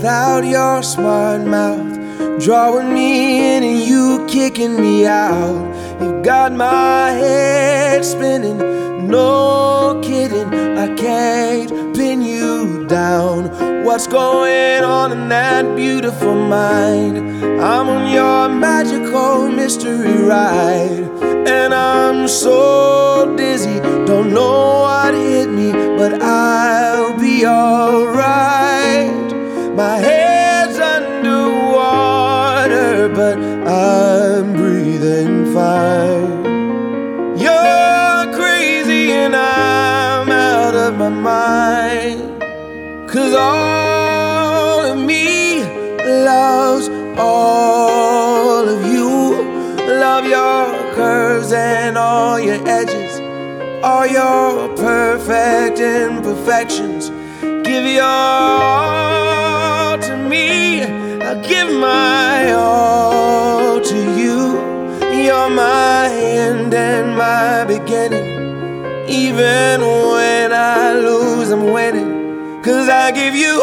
without your smart mouth, drawing me in and you kicking me out. You got my head spinning, no kidding, I can't pin you down. What's going on in that beautiful mind? I'm on your magical mystery ride, and I'm so dizzy, don't know what hit me, but I'll be alright. My head's underwater, but I'm breathing fine. You're crazy and I'm out of my mind, 'cause all of me loves all of you. Love your curves and all your edges, all your perfect imperfections. Give your all to me, I'll give my all to you. You're my end and my beginning. Even when I lose, I'm winning, 'cause I give you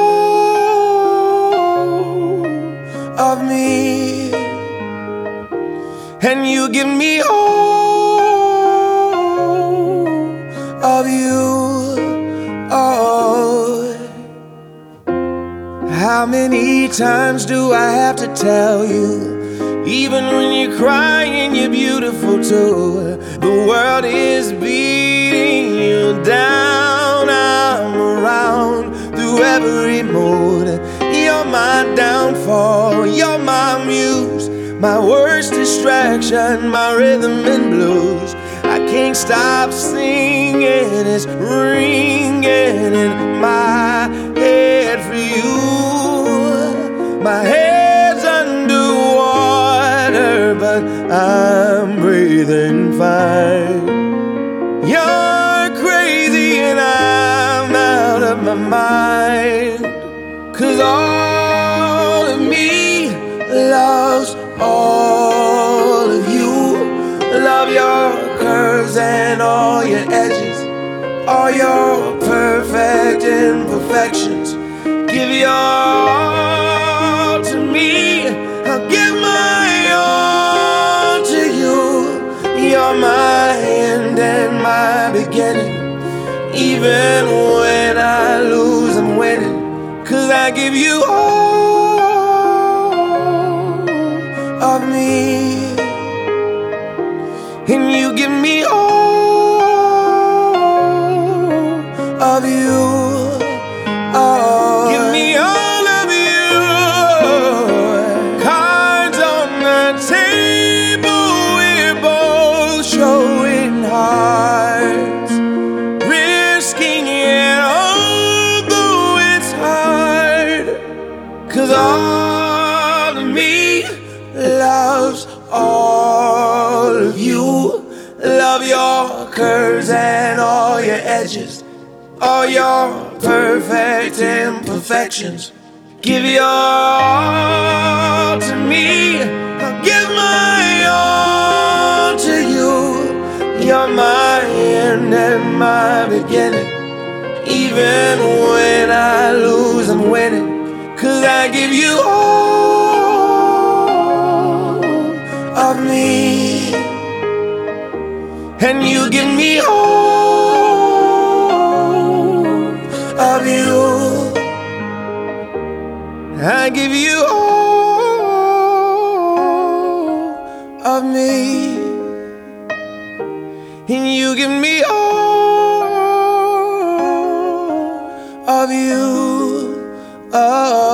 all of me, and you give me all of you. Oh, how many times do I have to tell you? Even when you're crying, you're beautiful too. The world is beating you down. I'm around through every mood. You're my downfall, you're my muse, my worst distraction, my rhythm and blues. I can't stop singing, it's ringing in my head for you. My head's underwater, but I'm breathing fine. You're crazy and I'm out of my mind, 'cause all of me loves all of you. Love your curves and all your edges, all your perfect imperfections. Give your all to me, I'll give my all to you. You're my end and my beginning. Even when I lose, I'm winning, 'cause I give you all of me, and you give me all of you. Oh, give me all of you. Cards on the table, we're both showing hearts, risking it although it's hard, 'cause all of me loves all of you. Love your curves and all your edges, all your perfect imperfections. Give your all to me, I'll give my all to you. You're my end and my beginning. Even when I lose, I'm winning, 'cause I give you all of me, and you give me all of you. I give you all of me, and you give me all of you. Oh.